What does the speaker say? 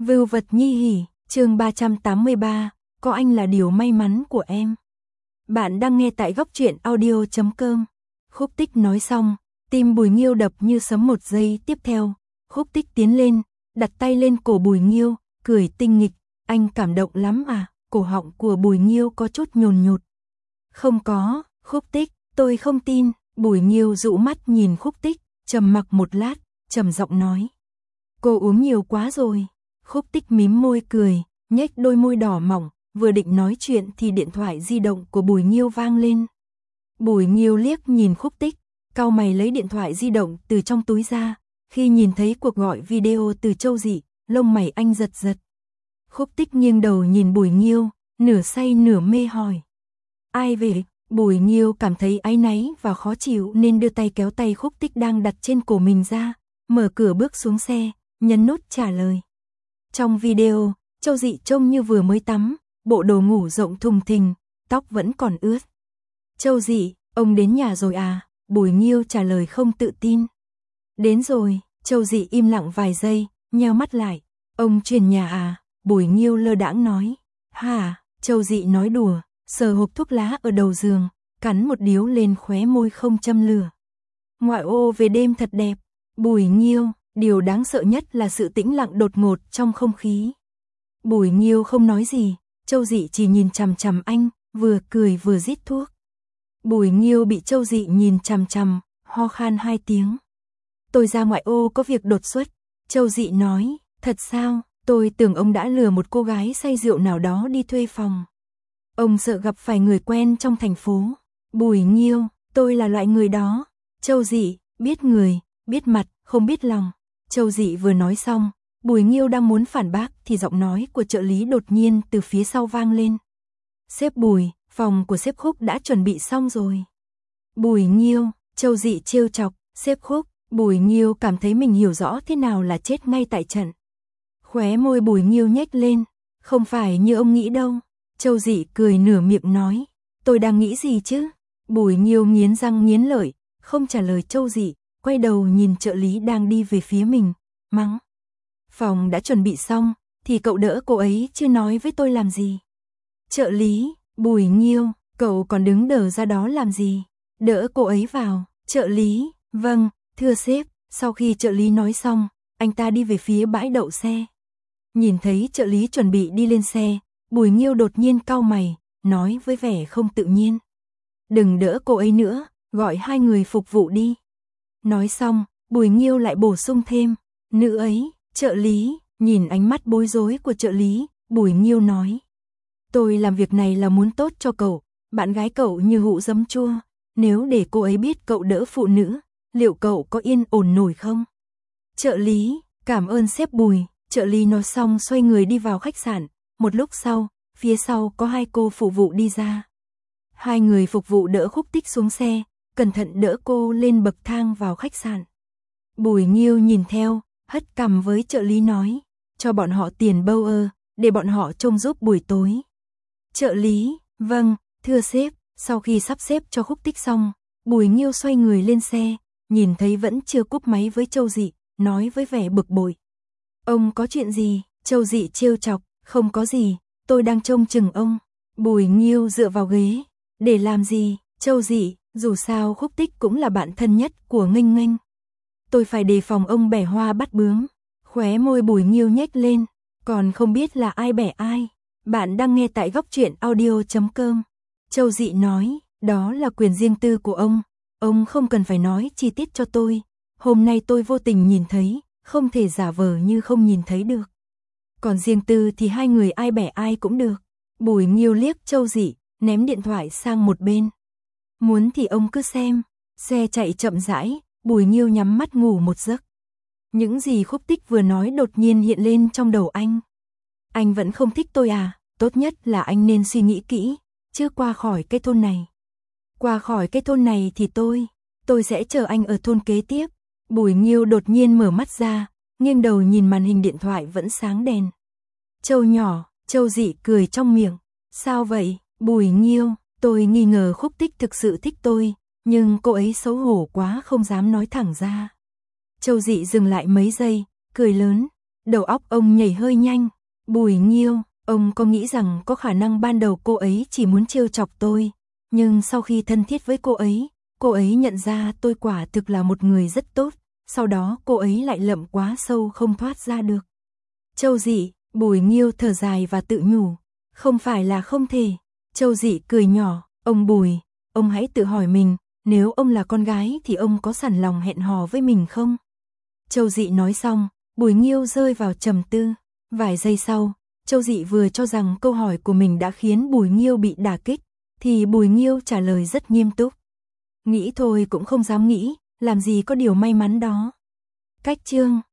Vưu vật nhi hỉ, chương 383, có anh là điều may mắn của em. Bạn đang nghe tại góc truyện audio.com. Khúc Tích nói xong, tim Bùi Nghiêu đập như sấm một giây tiếp theo. Khúc Tích tiến lên, đặt tay lên cổ Bùi Nghiêu, cười tinh nghịch, anh cảm động lắm à? Cổ họng của Bùi Nghiêu có chút nhồn nhột. Không có, Khúc Tích, tôi không tin. Bùi Nghiêu dụ mắt nhìn Khúc Tích, trầm mặc một lát, trầm giọng nói. Cô uống nhiều quá rồi. Khúc Tích mím môi cười, nhếch đôi môi đỏ mỏng, vừa định nói chuyện thì điện thoại di động của Bùi Nghiêu vang lên. Bùi Nghiêu liếc nhìn Khúc Tích, cau mày lấy điện thoại di động từ trong túi ra, khi nhìn thấy cuộc gọi video từ Châu Dị, lông mày anh giật giật. Khúc Tích nghiêng đầu nhìn Bùi Nghiêu, nửa say nửa mê hỏi. Ai về? Bùi Nghiêu cảm thấy áy náy và khó chịu nên đưa tay kéo tay Khúc Tích đang đặt trên cổ mình ra, mở cửa bước xuống xe, nhấn nút trả lời. Trong video, Châu Dị trông như vừa mới tắm, bộ đồ ngủ rộng thùng thình, tóc vẫn còn ướt. Châu Dị, ông đến nhà rồi à? Bùi Nghiêu trả lời không tự tin. Đến rồi. Châu Dị im lặng vài giây, nheo mắt lại. Ông chuyển nhà à? Bùi Nghiêu lơ đãng nói. Hả? Châu Dị nói đùa, sờ hộp thuốc lá ở đầu giường, cắn một điếu lên khóe môi không châm lửa. Ngoại ô về đêm thật đẹp. Bùi Nghiêu, điều đáng sợ nhất là sự tĩnh lặng đột ngột trong không khí. Bùi Nghiêu không nói gì, Châu Dị chỉ nhìn chằm chằm anh, vừa cười vừa rít thuốc. Bùi Nghiêu bị Châu Dị nhìn chằm chằm, ho khan 2 tiếng. Tôi ra ngoại ô có việc đột xuất. Châu Dị nói, thật sao? Tôi tưởng ông đã lừa một cô gái say rượu nào đó đi thuê phòng. Ông sợ gặp phải người quen trong thành phố. Bùi Nghiêu, tôi là loại người đó. Châu Dị, biết người, biết mặt, không biết lòng. Châu Dị vừa nói xong, Bùi Nghiêu đang muốn phản bác thì giọng nói của trợ lý đột nhiên từ phía sau vang lên. Sếp Bùi, phòng của sếp Khúc đã chuẩn bị xong rồi. Bùi Nghiêu, Châu Dị trêu chọc, sếp Khúc. Bùi Nghiêu cảm thấy mình hiểu rõ thế nào là chết ngay tại trận. Khóe môi Bùi Nghiêu nhếch lên, không phải như ông nghĩ đâu. Châu Dị cười nửa miệng nói, tôi đang nghĩ gì chứ? Bùi Nghiêu nghiến răng nghiến lợi, không trả lời Châu Dị, quay đầu nhìn trợ lý đang đi về phía mình, mắng. Phòng đã chuẩn bị xong, thì cậu đỡ cô ấy chứ nói với tôi làm gì? Trợ lý, Bùi Nghiêu, cậu còn đứng đờ ra đó làm gì? Đỡ cô ấy vào. Trợ lý, vâng, thưa sếp. Sau khi trợ lý nói xong, anh ta đi về phía bãi đậu xe. Nhìn thấy trợ lý chuẩn bị đi lên xe, Bùi Nghiêu đột nhiên cau mày, nói với vẻ không tự nhiên. Đừng đỡ cô ấy nữa, gọi 2 người phục vụ đi. Nói xong, Bùi Nghiêu lại bổ sung thêm, nữ ấy. Trợ lý, nhìn ánh mắt bối rối của trợ lý, Bùi Nghiêu nói. Tôi làm việc này là muốn tốt cho cậu, bạn gái cậu như hũ giấm chua, nếu để cô ấy biết cậu đỡ phụ nữ, liệu cậu có yên ổn nổi không? Trợ lý, cảm ơn sếp Bùi. Trợ lý nói xong xoay người đi vào khách sạn, một lúc sau, phía sau có 2 cô phục vụ đi ra. 2 người phục vụ đỡ Khúc Tích xuống xe, cẩn thận đỡ cô lên bậc thang vào khách sạn. Bùi Nghiêu nhìn theo, hất cằm với trợ lý nói, cho bọn họ tiền bâu để bọn họ trông giúp buổi tối. Trợ lý, vâng, thưa sếp. Sau khi sắp xếp cho Khúc Tích xong, Bùi Nghiêu xoay người lên xe, nhìn thấy vẫn chưa cúp máy với Châu Dị, nói với vẻ bực bội. Ông có chuyện gì? Châu Dị trêu chọc, không có gì, tôi đang trông chừng ông. Bùi Nghiêu dựa vào ghế, để làm gì? Châu Dị, dù sao Khúc Tích cũng là bạn thân nhất của Nghênh Nghênh. Tôi phải đề phòng ông bẻ hoa bắt bướm. Khóe môi Bùi Nghiêu nhếch lên, còn không biết là ai bẻ ai. Bạn đang nghe tại góc truyện audio.com. Châu Dị nói, đó là quyền riêng tư của ông không cần phải nói chi tiết cho tôi. Hôm nay tôi vô tình nhìn thấy, không thể giả vờ như không nhìn thấy được. Còn riêng tư thì 2 người ai bẻ ai cũng được. Bùi Nghiêu liếc Châu Dị, ném điện thoại sang một bên. Muốn thì ông cứ xem. Xe chạy chậm rãi, Bùi Nghiêu nhắm mắt ngủ một giấc. Những gì Khúc Tích vừa nói đột nhiên hiện lên trong đầu anh. Anh vẫn không thích tôi à? Tốt nhất là anh nên suy nghĩ kỹ, chưa qua khỏi cái thôn này. Qua khỏi cái thôn này thì tôi sẽ chờ anh ở thôn kế tiếp. Bùi Nghiêu đột nhiên mở mắt ra, nghiêng đầu nhìn màn hình điện thoại vẫn sáng đèn. Châu nhỏ, Châu Dị cười trong miệng. Sao vậy? Bùi Nghiêu, tôi nghi ngờ Khúc Tích thực sự thích tôi, nhưng cô ấy xấu hổ quá không dám nói thẳng ra. Châu Dị dừng lại mấy giây, cười lớn. Đầu óc ông nhảy hơi nhanh. Bùi Nghiêu, ông có nghĩ rằng có khả năng ban đầu cô ấy chỉ muốn trêu chọc tôi, nhưng sau khi thân thiết với cô ấy nhận ra tôi quả thực là một người rất tốt, sau đó cô ấy lại lậm quá sâu không thoát ra được. Châu Dị, Bùi Nghiêu thở dài và tự nhủ, không phải là không thể. Châu Dị cười nhỏ, ông Bùi, ông hãy tự hỏi mình, nếu ông là con gái thì ông có sẵn lòng hẹn hò với mình không? Châu Dị nói xong, Bùi Nghiêu rơi vào trầm tư. Vài giây sau, Châu Dị vừa cho rằng câu hỏi của mình đã khiến Bùi Nghiêu bị đả kích, thì Bùi Nghiêu trả lời rất nghiêm túc. Nghĩ thôi cũng không dám nghĩ, làm gì có điều may mắn đó. Cách chương